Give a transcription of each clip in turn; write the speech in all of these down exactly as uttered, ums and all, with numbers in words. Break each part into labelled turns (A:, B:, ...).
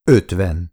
A: ötven.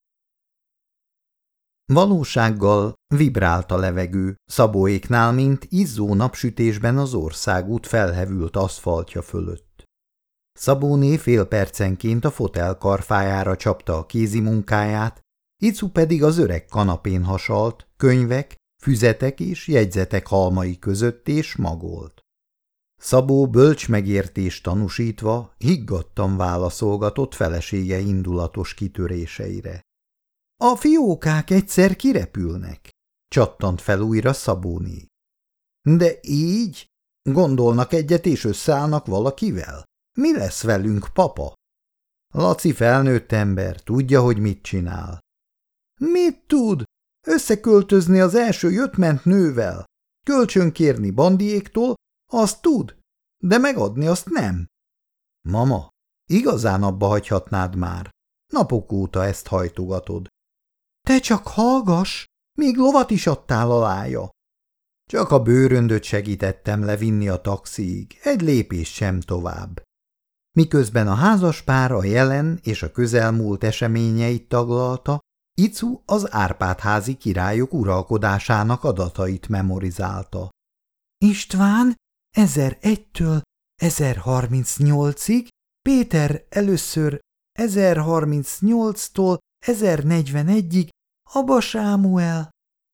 A: Valósággal vibrált a levegő, Szabóéknál, mint izzó napsütésben az országút felhevült aszfaltja fölött. Szabóné fél percenként a fotel karfájára csapta a kézi munkáját, Icu pedig az öreg kanapén hasalt, könyvek, füzetek és jegyzetek halmai között és magolt. Szabó bölcs megértést tanúsítva higgadtan válaszolgatott felesége indulatos kitöréseire. A fiókák egyszer kirepülnek, csattant fel újra Szabóné. De így? Gondolnak egyet és összeállnak valakivel? Mi lesz velünk, papa? Laci felnőtt ember, tudja, hogy mit csinál. Mit tud? Összeköltözni az első jött-ment nővel? Kölcsönkérni bandiéktól? Azt tud, de megadni azt nem. Mama, igazán abba hagyhatnád már. Napok óta ezt hajtogatod. Te csak hallgass, még lovat is adtál alája. Csak a bőröndöt segítettem levinni a taxiig, egy lépés sem tovább. Miközben a házaspár a jelen és a közelmúlt eseményeit taglalta, Icu az Árpád-házi királyok uralkodásának adatait memorizálta. István ezeregytől ezerharmincnyolcig, Péter először ezerharmincnyolctól ezernegyvenegyig, Aba Sámuel.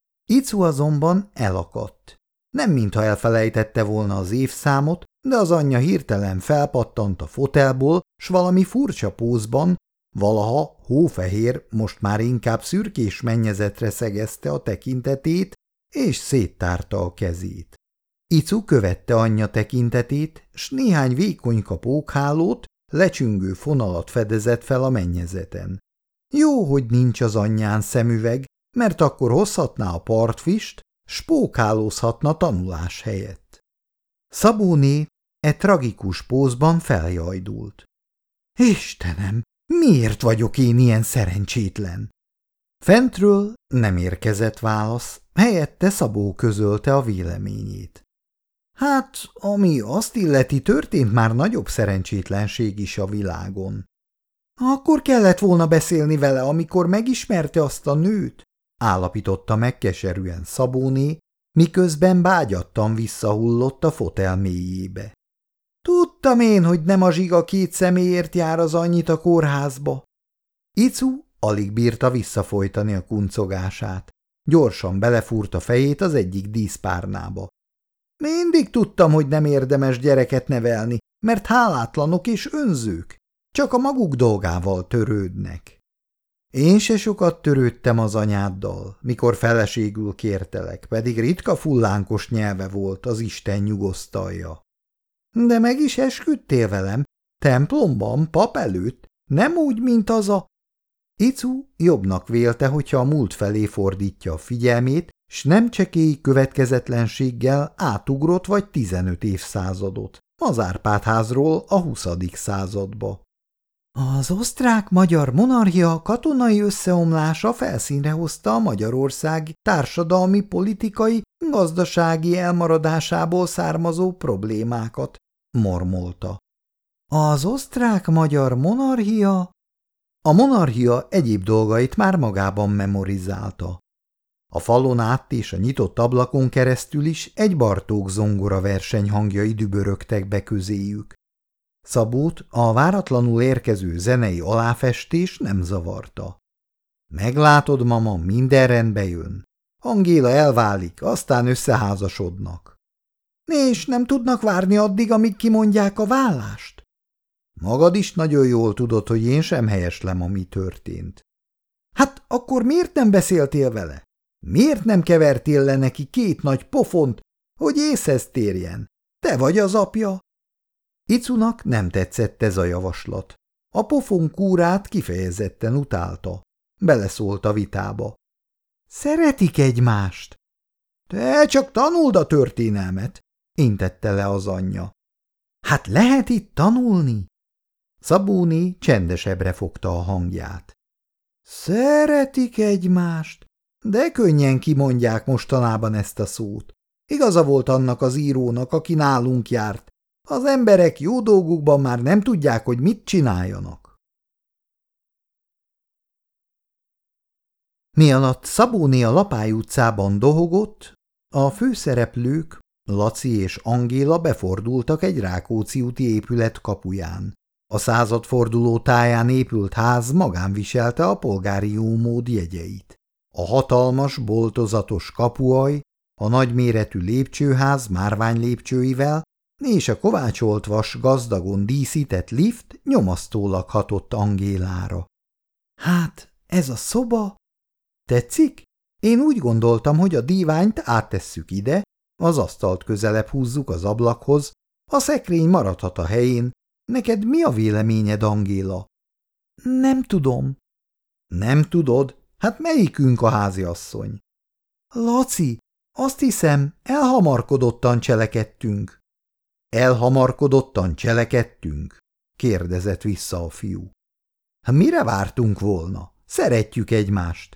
A: Icu azonban elakadt. Nem mintha elfelejtette volna az évszámot, de az anyja hirtelen felpattant a fotelból, s valami furcsa pózban, valaha hófehér, most már inkább szürkés mennyezetre szegezte a tekintetét, és széttárta a kezét. Icu követte anyja tekintetét, s néhány vékonyka pókhálót, lecsüngő fonalat fedezett fel a mennyezeten. Jó, hogy nincs az anyján szemüveg, mert akkor hozhatná a partfist, s pókhálózhatna tanulás helyett. Szabóné e tragikus pózban feljajdult. Istenem, miért vagyok én ilyen szerencsétlen? Fentről nem érkezett válasz, helyette Szabó közölte a véleményét. Hát, ami azt illeti, történt már nagyobb szerencsétlenség is a világon. Akkor kellett volna beszélni vele, amikor megismerte azt a nőt, állapította meg keserűen Szabóné, miközben bágyattan visszahullott a fotel mélyébe. Tudtam én, hogy nem a zsiga két személyért jár az annyit a kórházba. Icu alig bírta visszafolytani a kuncogását. Gyorsan belefúrta fejét az egyik díszpárnába. Mindig tudtam, hogy nem érdemes gyereket nevelni, mert hálátlanok és önzők. Csak a maguk dolgával törődnek. Én se sokat törődtem az anyáddal, mikor feleségül kértelek, pedig ritka fullánkos nyelve volt az Isten nyugosztalja. De meg is esküdtél velem, templomban, pap előtt, nem úgy, mint az a... Icu jobbnak vélte, hogyha a múlt felé fordítja a figyelmét, s nem csekély következetlenséggel átugrott vagy tizenöt évszázadot, az Árpád-házról a huszadik századba. Az osztrák-magyar monarchia katonai összeomlása felszínre hozta a Magyarország társadalmi, politikai, gazdasági elmaradásából származó problémákat, mormolta. Az osztrák-magyar monarchia... A monarchia egyéb dolgait már magában memorizálta. A falon át és a nyitott ablakon keresztül is egy Bartók zongora verseny hangjai dübörögtek be közéjük. Szabót a váratlanul érkező zenei aláfestés nem zavarta. Meglátod, mama, minden rendbe jön. Angéla elválik, aztán összeházasodnak. És nem tudnak várni addig, amíg kimondják a vállást? Magad is nagyon jól tudod, hogy én sem helyeslem, ami történt. Hát akkor miért nem beszéltél vele? Miért nem kevertél le neki két nagy pofont, hogy észhez térjen? Te vagy az apja? Icunak nem tetszett ez a javaslat. A pofon kúrát kifejezetten utálta. Beleszólt a vitába. Szeretik egymást? Te csak tanuld a történelmet, intette le az anyja. Hát lehet itt tanulni? Szabóné csendesebbre fogta a hangját. Szeretik egymást? De könnyen kimondják mostanában ezt a szót. Igaza volt annak az írónak, aki nálunk járt. Az emberek jó dolgukban már nem tudják, hogy mit csináljanak. Mi alatt Szabóné a Lapály utcában dohogott, a főszereplők, Laci és Angéla befordultak egy Rákóczi úti épület kapuján. A századforduló táján épült ház magán viselte a polgári jómód jegyeit. A hatalmas, boltozatos kapuaj, a nagyméretű lépcsőház márványlépcsőivel és a kovácsolt vas gazdagon díszített lift nyomasztólag hatott Angélára. Hát, ez a szoba? Tetszik? Én úgy gondoltam, hogy a díványt áttesszük ide, az asztalt közelebb húzzuk az ablakhoz, a szekrény maradhat a helyén. Neked mi a véleményed, Angéla? Nem tudom. Nem tudod? Hát melyikünk a háziasszony? Laci, azt hiszem, elhamarkodottan cselekedtünk. Elhamarkodottan cselekedtünk? Kérdezett vissza a fiú. Hát mire vártunk volna? Szeretjük egymást.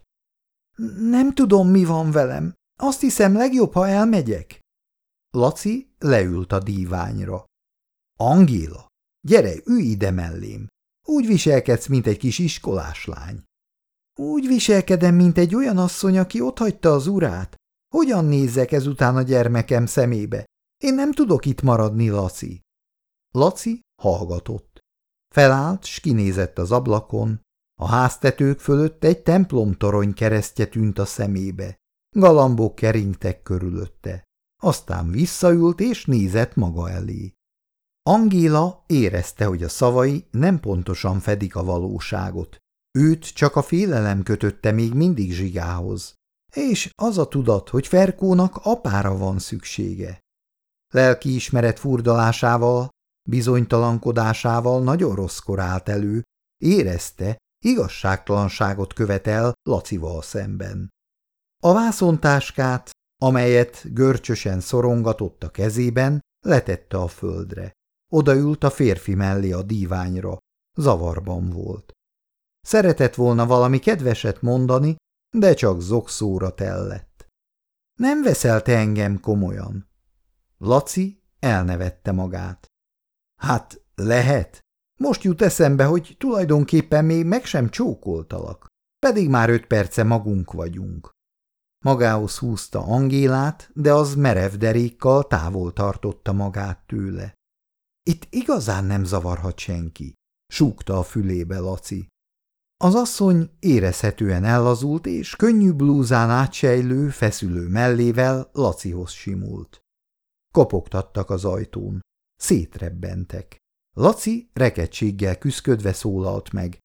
A: Nem tudom, mi van velem. Azt hiszem, legjobb, ha elmegyek. Laci leült a díványra. Angéla, gyere, ülj ide mellém. Úgy viselkedsz, mint egy kis iskolás lány. Úgy viselkedem, mint egy olyan asszony, aki otthagyta az urát. Hogyan nézzek ezután a gyermekem szemébe? Én nem tudok itt maradni, Laci. Laci hallgatott. Felállt, s kinézett az ablakon. A háztetők fölött egy templomtorony keresztje tűnt a szemébe. Galambok keringtek körülötte. Aztán visszaült és nézett maga elé. Angéla érezte, hogy a szavai nem pontosan fedik a valóságot. Őt csak a félelem kötötte még mindig Zsigához, és az a tudat, hogy Ferkónak apára van szüksége. Lelkiismeret furdalásával, bizonytalankodásával nagyon rosszkor állt elő, érezte, igazságtalanságot követel Lacival szemben. A vászontáskát, amelyet görcsösen szorongatott a kezében, letette a földre. Odaült a férfi mellé a díványra. Zavarban volt. Szeretett volna valami kedveset mondani, de csak zokszóra tellett. Nem veszel te engem komolyan? Laci elnevette magát. Hát lehet. Most jut eszembe, hogy tulajdonképpen még meg sem csókoltalak, pedig már öt perce magunk vagyunk. Magához húzta Angélát, de az merev derékkal távol tartotta magát tőle. Itt igazán nem zavarhat senki, súgta a fülébe Laci. Az asszony érezhetően ellazult, és könnyű blúzán átsejlő, feszülő mellével Lacihoz simult. Kopogtattak az ajtón. Szétrebbentek. Laci rekedtséggel küszködve szólalt meg.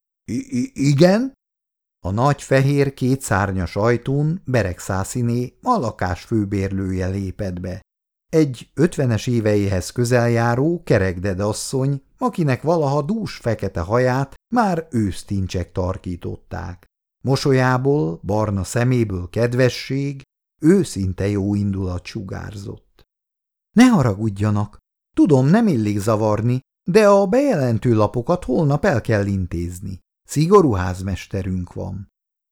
A: I – Igen? A nagy fehér kétszárnyas ajtón Beregszásziné a lakás főbérlője lépett be. Egy ötvenes éveihez közeljáró kerekded asszony, akinek valaha dús fekete haját már ősztincsek tarkították. Mosolyából, barna szeméből kedvesség, őszinte jó indulat sugárzott. Ne haragudjanak, tudom, nem illik zavarni, de a bejelentő lapokat holnap el kell intézni. Szigorú házmesterünk van.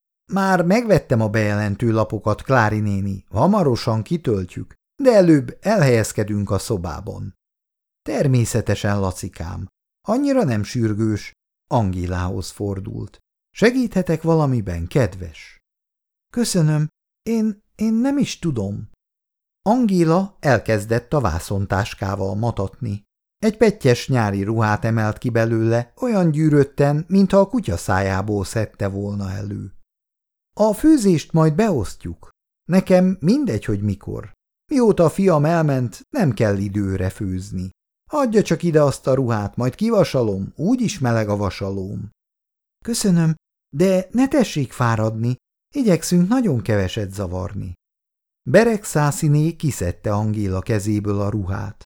A: Már megvettem a bejelentő lapokat, Klári néni, hamarosan kitöltjük, de előbb elhelyezkedünk a szobában. Természetesen, Lacikám. Annyira nem sürgős. Angélához fordult. Segíthetek valamiben, kedves? Köszönöm. Én, én nem is tudom. Angéla elkezdett a vászontáskával matatni. Egy pettyes nyári ruhát emelt ki belőle, olyan gyűrötten, mintha a kutya szájából szedte volna elő. A főzést majd beosztjuk. Nekem mindegy, hogy mikor. Mióta a fiam elment, nem kell időre főzni. Adja csak ide azt a ruhát, majd kivasalom, úgyis meleg a vasalóm. Köszönöm, de ne tessék fáradni, igyekszünk nagyon keveset zavarni. Beregszásziné kiszedte Angéla kezéből a ruhát.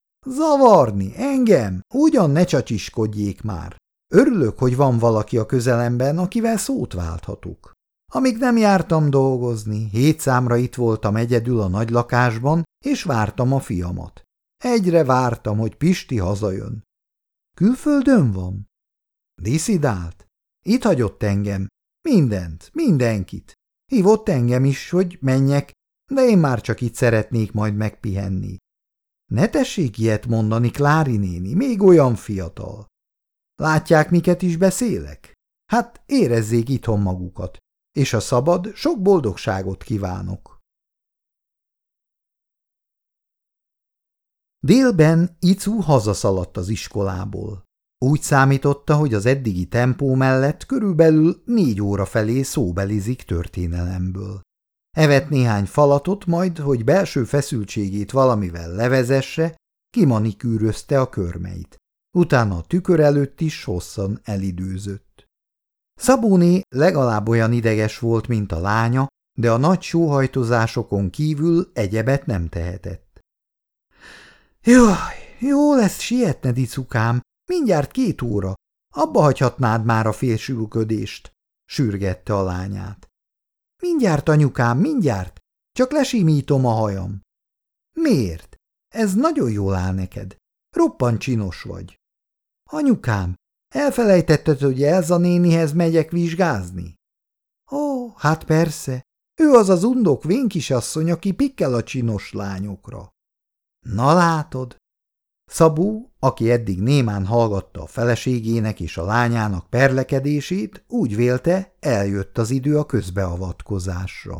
A: Zavarni? Engem? Ugyan ne csacsiskodjék már. Örülök, hogy van valaki a közelemben, akivel szót válthatok. Amíg nem jártam dolgozni, hét számra itt voltam egyedül a nagy lakásban, és vártam a fiamat. Egyre vártam, hogy Pisti hazajön. Külföldön van? Diszidált. Itt hagyott engem. Mindent, mindenkit. Hívott engem is, hogy menjek, de én már csak itt szeretnék majd megpihenni. Ne tessék ilyet mondani, Klári néni, még olyan fiatal. Látják, miket is beszélek? Hát érezzék itthon magukat. és a szabad sok boldogságot kívánok. Délben Icu hazaszaladt az iskolából. Úgy számította, hogy az eddigi tempó mellett körülbelül négy óra felé szóbelizik történelemből. Evett néhány falatot, majd, hogy belső feszültségét valamivel levezesse, kimanikűrözte a körmeit. Utána a tükör előtt is hosszan elidőzött. Szabóné legalább olyan ideges volt, mint a lánya, de a nagy sóhajtozásokon kívül egyebet nem tehetett. Jaj, jó lesz sietned, Icukám, mindjárt két óra, abba hagyhatnád már a félsülködést, sürgette a lányát. Mindjárt, anyukám, mindjárt, csak lesimítom a hajam. Miért? Ez nagyon jól áll neked. Roppant csinos vagy. Anyukám, elfelejtetted, hogy Elza nénihez megyek vizsgázni? Ó, hát persze, ő az az undok vénkisasszony, aki pikkel a csinos lányokra. Na látod? Szabó, aki eddig némán hallgatta a feleségének és a lányának perlekedését, úgy vélte, eljött az idő a közbeavatkozásra.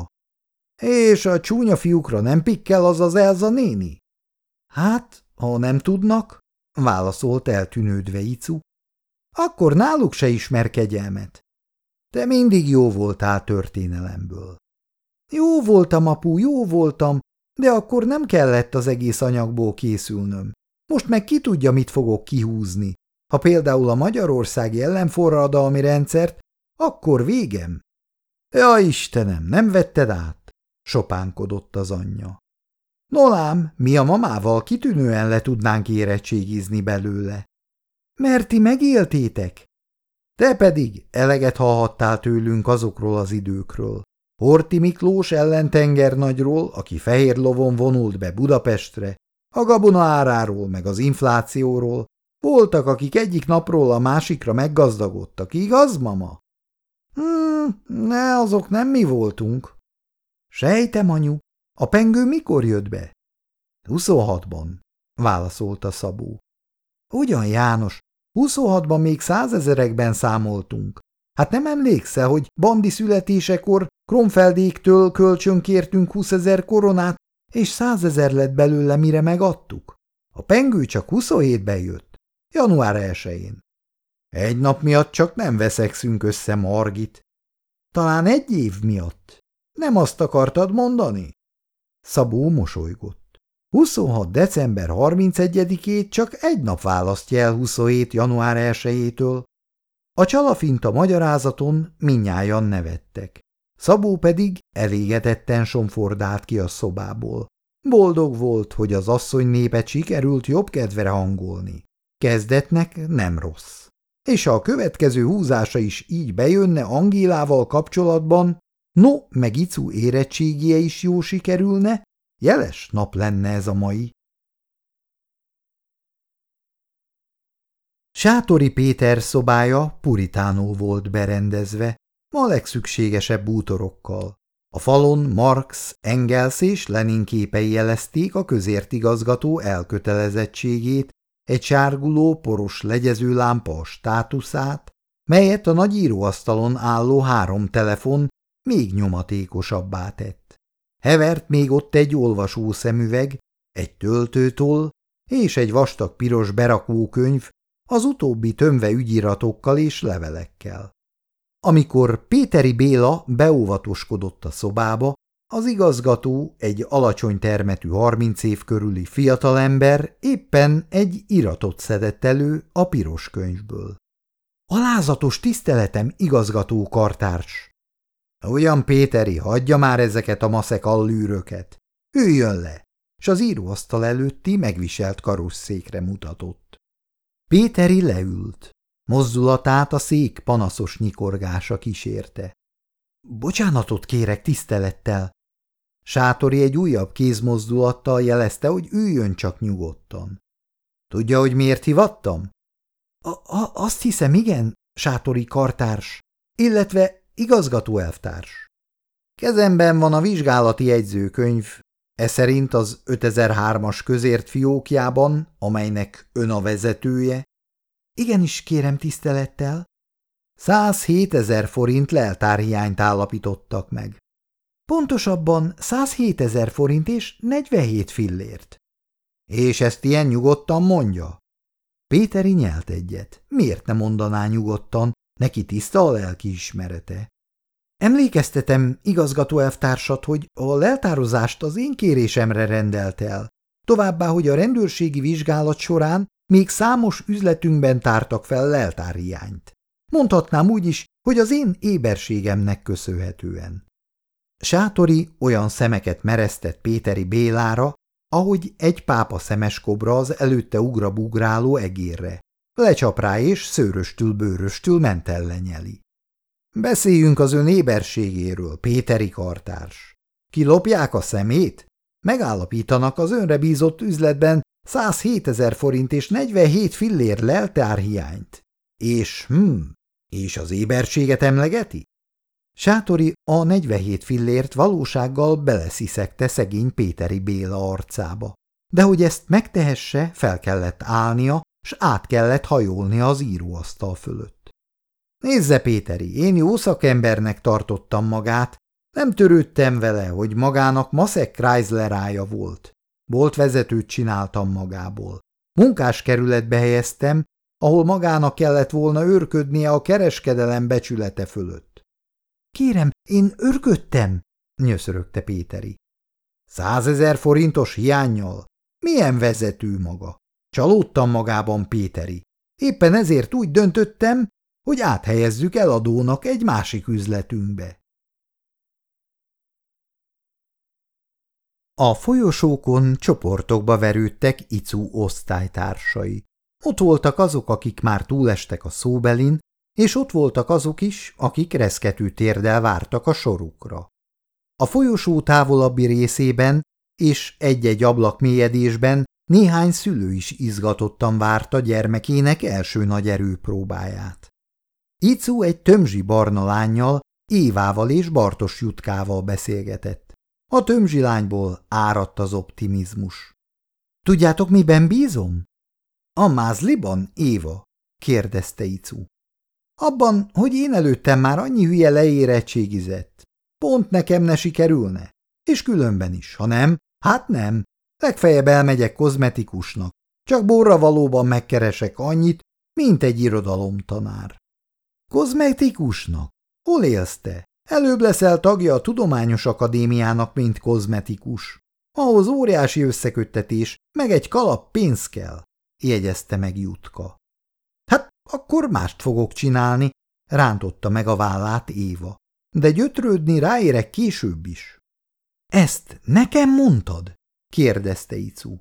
A: És a csúnya fiúkra nem pikkel az az Elza néni? Hát, ha nem tudnak, válaszolt eltűnődve Icu, akkor náluk se ismer kegyelmet. Te mindig jó voltál történelemből. Jó voltam, apu, jó voltam, de akkor nem kellett az egész anyagból készülnöm. Most meg ki tudja, mit fogok kihúzni. Ha például a magyarországi ellenforradalmi rendszert, akkor végem. Ja, Istenem, nem vetted át? Sopánkodott az anyja. Nolám, mi a mamával kitűnően le tudnánk érettségizni belőle. Mert ti megéltétek? Te pedig eleget hallhattál tőlünk azokról az időkről. Horthy Miklós ellentengernagyról, aki fehér lovon vonult be Budapestre, a gabona áráról meg az inflációról. Voltak, akik egyik napról a másikra meggazdagodtak, igaz, mama? Hmm, ne, azok nem mi voltunk. Sejtem, anyu, a pengő mikor jött be? Huszonhatban, válaszolta Szabó. Ugyan, János, huszonhatban még százezerekben számoltunk. Hát nem emlékszel, hogy Bandi születésekor Kronfeldéktől kölcsönkértünk húszezer koronát, és százezer lett belőle, mire megadtuk? A pengő csak huszonhétben jött, január elsején. Egy nap miatt csak nem veszekszünk össze, Margit. Talán egy év miatt. Nem azt akartad mondani? Szabó mosolygott. huszonhat december harmincegyedikét csak egy nap választja el huszonhét január elsejétől. A csalafinta magyarázaton mindnyájan nevettek. Szabó pedig elégedetten somfordált ki a szobából. Boldog volt, hogy az asszony népet sikerült jobb kedvre hangolni. Kezdetnek nem rossz. És ha a következő húzása is így bejönne Angélával kapcsolatban, no, meg Icu érettségie is jó sikerülne, jeles nap lenne ez a mai. Sátori Péter szobája puritánul volt berendezve, a legszükségesebb bútorokkal. A falon Marx, Engels és Lenin képei jelezték a közértigazgató elkötelezettségét, egy sárguló, poros legyezőlámpa a státuszát, melyet a nagy íróasztalon álló három telefon még nyomatékosabbá tett. Hevert még ott egy olvasószemüveg, egy töltőtoll és egy vastag piros berakókönyv, az utóbbi tömve ügyiratokkal és levelekkel. Amikor Péteri Béla beóvatoskodott a szobába, az igazgató, egy alacsony termetű harminc év körüli fiatalember éppen egy iratot szedett elő a piros könyvből. Alázatos tiszteletem, igazgató kartárs! Ugyan, Péteri, hagyja már ezeket a maszek allűröket. Üljön le, s az íróasztal előtti megviselt karosszékre mutatott. Péteri leült. Mozdulatát a szék panaszos nyikorgása kísérte. Bocsánatot kérek tisztelettel. Sátori egy újabb kézmozdulattal jelezte, hogy üljön csak nyugodtan. Tudja, hogy miért hivattam? A, a, azt hiszem, igen, Sátori kartárs, illetve igazgató elvtárs. Kezemben van a vizsgálati jegyzőkönyv, e szerint az ötezer-hármas közért fiókjában, amelynek ön a vezetője. Igenis, kérem tisztelettel. százhétezer forint leltárhiányt állapítottak meg. Pontosabban százhétezer forint és negyvenhét fillért. És ezt ilyen nyugodtan mondja? Péteri nyelt egyet. Miért ne mondaná nyugodtan, neki tiszta a lelkiismerete? Emlékeztetem igazgató elvtársat, hogy a leltározást az én kérésemre rendelt el, továbbá, hogy a rendőrségi vizsgálat során még számos üzletünkben tártak fel leltárhiányt. Mondhatnám úgy is, hogy az én éberségemnek köszönhetően. Sátori olyan szemeket meresztett Péteri Bélára, ahogy egy pápa szemes kobra az előtte ugrabugráló egérre. Lecsap rá és szőröstül bőröstül mentellenyeli. Beszéljünk az ön éberségéről, Péteri kartárs. Kilopják a szemét? Megállapítanak az önre bízott üzletben százhétezer forint és negyvenhét fillér leltárhiányt. És hm, és az éberséget emlegeti? Sátori a negyvenhét fillért valósággal belesziszegte szegény Péteri Béla arcába. De hogy ezt megtehesse, fel kellett állnia, s át kellett hajolnia az íróasztal fölött. Nézze, Péteri, én jó szakembernek tartottam magát, nem törődtem vele, hogy magának Maszek Chryslerája volt. Boltvezetőt csináltam magából. Munkáskerületbe helyeztem, ahol magának kellett volna őrködnie a kereskedelem becsülete fölött. Kérem, én őrködtem, nyöszörögte Péteri. Százezer forintos hiánnyal? Milyen vezető maga? Csalódtam magában, Péteri. Éppen ezért úgy döntöttem, hogy áthelyezzük eladónak egy másik üzletünkbe. A folyosókon csoportokba verődtek Icu osztálytársai. Ott voltak azok, akik már túlestek a szóbelin, és ott voltak azok is, akik reszkető térdel vártak a sorukra. A folyosó távolabbi részében és egy-egy ablak mélyedésben néhány szülő is izgatottan várta gyermekének első nagy erőpróbáját. Icu egy tömzsi barna lánnyal, Évával és Bartos Jutkával beszélgetett. A tömzsi lányból áradt az optimizmus. – Tudjátok, miben bízom? – A mázliban, Éva? – kérdezte Icu. – Abban, hogy én előttem már annyi hülye leérettségizett. Pont nekem ne sikerülne. És különben is, ha nem, hát nem. Legfeljebb elmegyek kozmetikusnak. Csak borra valóban megkeresek annyit, mint egy irodalomtanár. – Kozmetikusnak? Hol élsz te? Előbb leszel tagja a Tudományos Akadémiának, mint kozmetikus. Ahhoz óriási összeköttetés, meg egy kalap pénz kell, jegyezte meg Jutka. Hát akkor mást fogok csinálni, rántotta meg a vállát Éva. De gyötrődni ráérek később is. Ezt nekem mondtad? kérdezte Icu.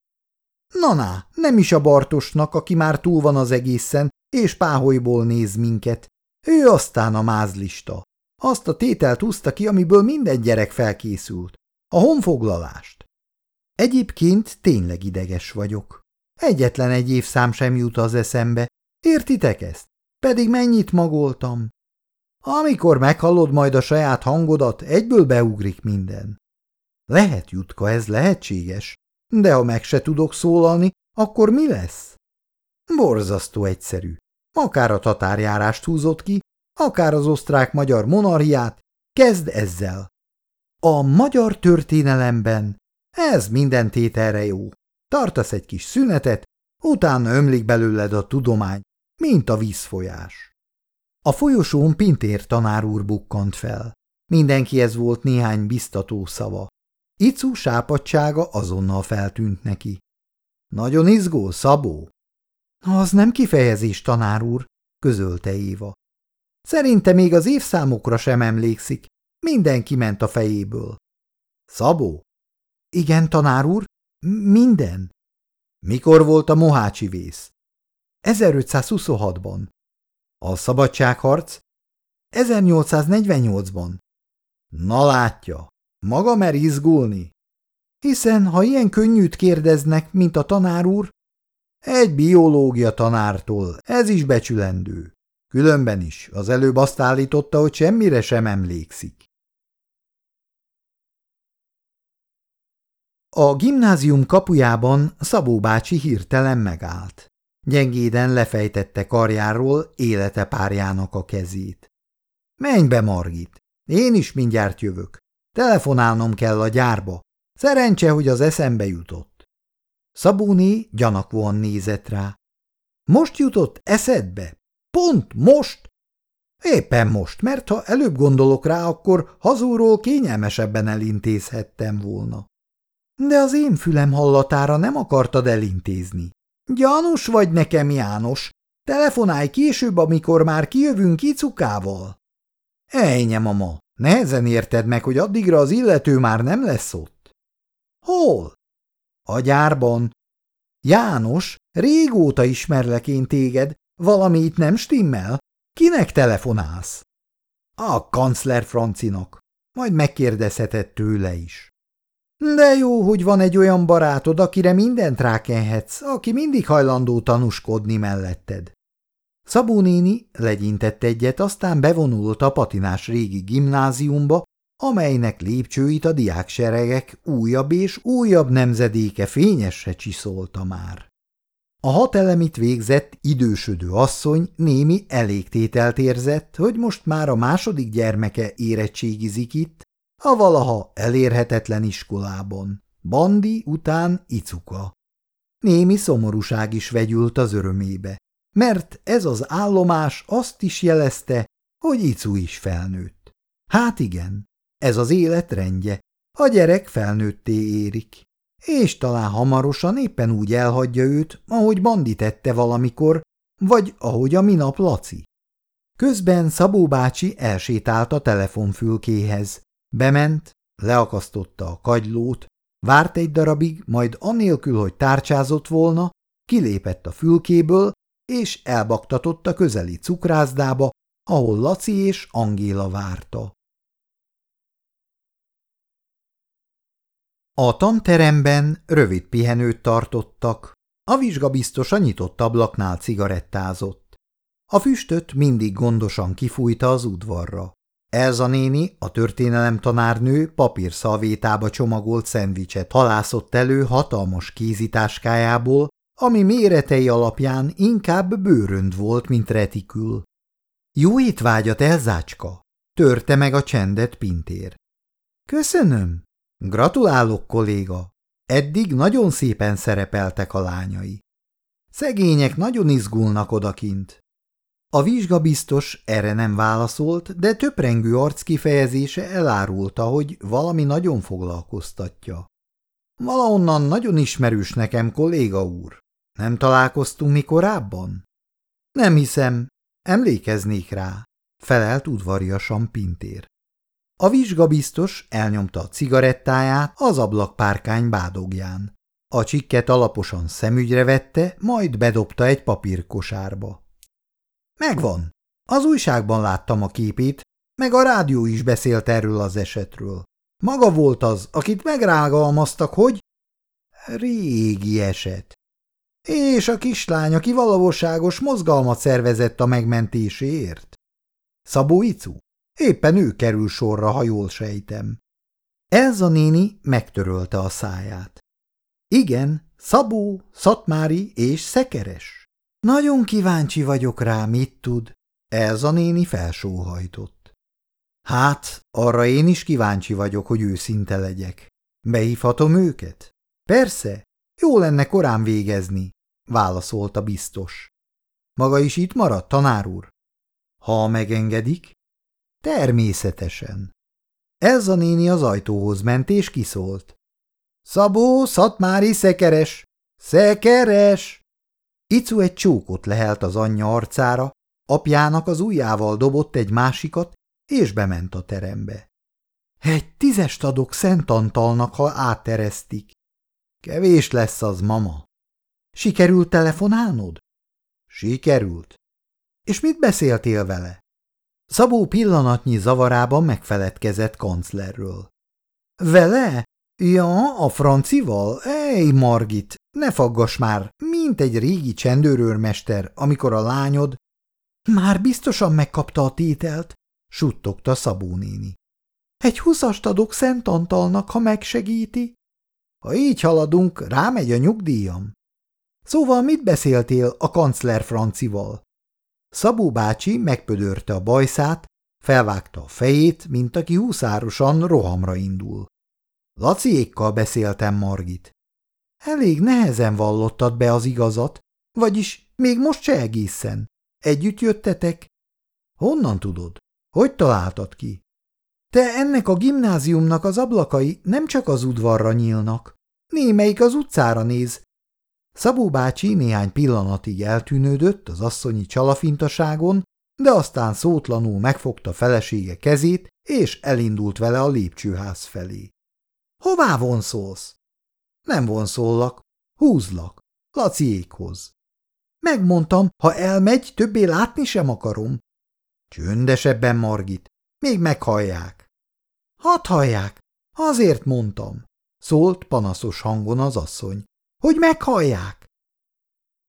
A: Na-na, nem is a Bartosnak, aki már túl van az egészen, és páholyból néz minket. Ő aztán a mázlista. Azt a tételt húzta ki, amiből minden gyerek felkészült. A honfoglalást. Egyébként tényleg ideges vagyok. Egyetlen egy évszám sem jut az eszembe. Értitek ezt? Pedig mennyit magoltam. Amikor meghallod majd a saját hangodat, egyből beugrik minden. Lehet, Jutka, ez lehetséges, de ha meg se tudok szólalni, akkor mi lesz? Borzasztó egyszerű. Akár a tatárjárást húzott ki, akár az osztrák-magyar monarchiát, kezd ezzel. A magyar történelemben ez minden tételre jó. Tartasz egy kis szünetet, utána ömlik belőled a tudomány, mint a vízfolyás. A folyosón Pintér tanár úr bukkant fel. Mindenkihez volt néhány biztató szava. Icu sápadtsága azonnal feltűnt neki. Nagyon izgul, Szabó? Az nem kifejezés, tanár úr, közölte Éva. Szerinte még az évszámokra sem emlékszik. Mindenki ment a fejéből. Szabó? Igen, tanár úr, minden. Mikor volt a mohácsi vész? ezerötszázhuszonhatban. A szabadságharc? ezernyolcszáznegyvennyolcban. Na látja, maga mer izgulni? Hiszen, ha ilyen könnyűt kérdeznek, mint a tanár úr, egy biológia tanártól, ez is becsülendő. Különben is, az előbb azt állította, hogy semmire sem emlékszik. A gimnázium kapujában Szabó bácsi hirtelen megállt. Gyengéden lefejtette karjáról élete párjának a kezét. Menj be, Margit, én is mindjárt jövök. Telefonálnom kell a gyárba. Szerencse, hogy az eszembe jutott. Szabó né gyanakvóan nézett rá. Most jutott eszedbe? Pont most? Éppen most, mert ha előbb gondolok rá, akkor hazúról kényelmesebben elintézhettem volna. De az én fülem hallatára nem akartad elintézni. Gyanús vagy nekem, János. Telefonálj később, amikor már kijövünk Icukával. Ejnye, mama, nehezen érted meg, hogy addigra az illető már nem lesz ott. Hol? A gyárban. János, régóta ismerlek én téged, valami itt nem stimmel. Kinek telefonálsz? A kancler Francinak. Majd megkérdezheted tőle is. De jó, hogy van egy olyan barátod, akire mindent rákenhetsz, aki mindig hajlandó tanúskodni melletted. Szabó néni legyintett egyet, aztán bevonult a patinás régi gimnáziumba, amelynek lépcsőit a diákseregek újabb és újabb nemzedéke fényesre csiszolta már. A hat elemit végzett idősödő asszony némi elégtételt érzett, hogy most már a második gyermeke érettségizik itt, a valaha elérhetetlen iskolában. Bandi után Icuka. Némi szomorúság is vegyült az örömébe, mert ez az állomás azt is jelezte, hogy Icu is felnőtt. Hát igen, ez az élet rendje, a gyerek felnőtté érik, és talán hamarosan éppen úgy elhagyja őt, ahogy Bandi tette valamikor, vagy ahogy a minap Laci. Közben Szabó bácsi elsétált a telefonfülkéhez. Bement, leakasztotta a kagylót, várt egy darabig, majd anélkül, hogy tárcsázott volna, kilépett a fülkéből, és elbaktatott a közeli cukrászdába, ahol Laci és Angéla várta. A tanteremben rövid pihenőt tartottak, a vizsgabiztos a nyitott ablaknál cigarettázott. A füstöt mindig gondosan kifújta az udvarra. Elza néni, a történelemtanárnő papírszalvétába csomagolt szendvicset halászott elő hatalmas kézitáskájából, ami méretei alapján inkább bőrönd volt, mint retikül. Jó étvágyat, Elzácska! Törte meg a csendet Pintér. Köszönöm! Gratulálok, kolléga! Eddig nagyon szépen szerepeltek a lányai. Szegények nagyon izgulnak odakint. A vizsgabiztos erre nem válaszolt, de töprengő arckifejezése elárulta, hogy valami nagyon foglalkoztatja. Valahonnan nagyon ismerős nekem, kolléga úr. Nem találkoztunk mi korábban? Nem hiszem, emlékeznék rá, felelt udvariasan Pintér. A vizsgabiztos elnyomta a cigarettáját az ablakpárkány bádogján. A csikket alaposan szemügyre vette, majd bedobta egy papírkosárba. Megvan. Az újságban láttam a képét, meg a rádió is beszélt erről az esetről. Maga volt az, akit megrágalmaztak, hogy... Régi eset. És a kislány, aki valóságos mozgalmat szervezett a megmentéséért. Szabó Icu? Éppen ő kerül sorra, ha jól sejtem. Elza néni megtörölte a száját. Igen, Szabó, Szatmári és Szekeres. Nagyon kíváncsi vagyok rá, mit tud. Elza néni felsóhajtott. Hát, arra én is kíváncsi vagyok, hogy őszinte legyek. Behívhatom őket? Persze, jó lenne korán végezni, válaszolta biztos. Maga is itt maradt, tanár úr? Ha megengedik? Természetesen. Elza néni az ajtóhoz ment és kiszólt. Szabó, Szatmári, Szekeres! Szekeres! Icu egy csókot lehelt az anyja arcára, apjának az ujjával dobott egy másikat, és bement a terembe. Egy tízest adok Szent Antalnak, ha átteresztik. Kevés lesz az, mama. Sikerült telefonálnod? Sikerült. És mit beszéltél vele? Szabó pillanatnyi zavarában megfeledkezett kanclerről. Vele? Ja, a francival? Ej, Margit, ne faggass már, mint egy régi csendőrőrmester, amikor a lányod... Már biztosan megkapta a tételt, suttogta Szabó néni. Egy huszast adok Szent Antalnak, ha megsegíti. Ha így haladunk, rámegy a nyugdíjam. Szóval mit beszéltél a kancler Francival? Szabó bácsi megpödörte a bajszát, felvágta a fejét, mint aki húszárosan rohamra indul. Laciékkal beszéltem, Margit. Elég nehezen vallottad be az igazat, vagyis még most se egészen. Együtt jöttetek? Honnan tudod? Hogy találtad ki? Te ennek a gimnáziumnak az ablakai nem csak az udvarra nyílnak. Némelyik az utcára néz. Szabó bácsi néhány pillanatig eltűnődött az asszonyi csalafintaságon, de aztán szótlanul megfogta felesége kezét, és elindult vele a lépcsőház felé. Hová vonszolsz? Nem vonszóllak, húzlak, Laciékhoz. Megmondtam, ha elmegy, többé látni sem akarom. Csöndesebben, Margit, még meghallják. Hadd hallják, azért mondtam, szólt panaszos hangon az asszony, hogy meghallják.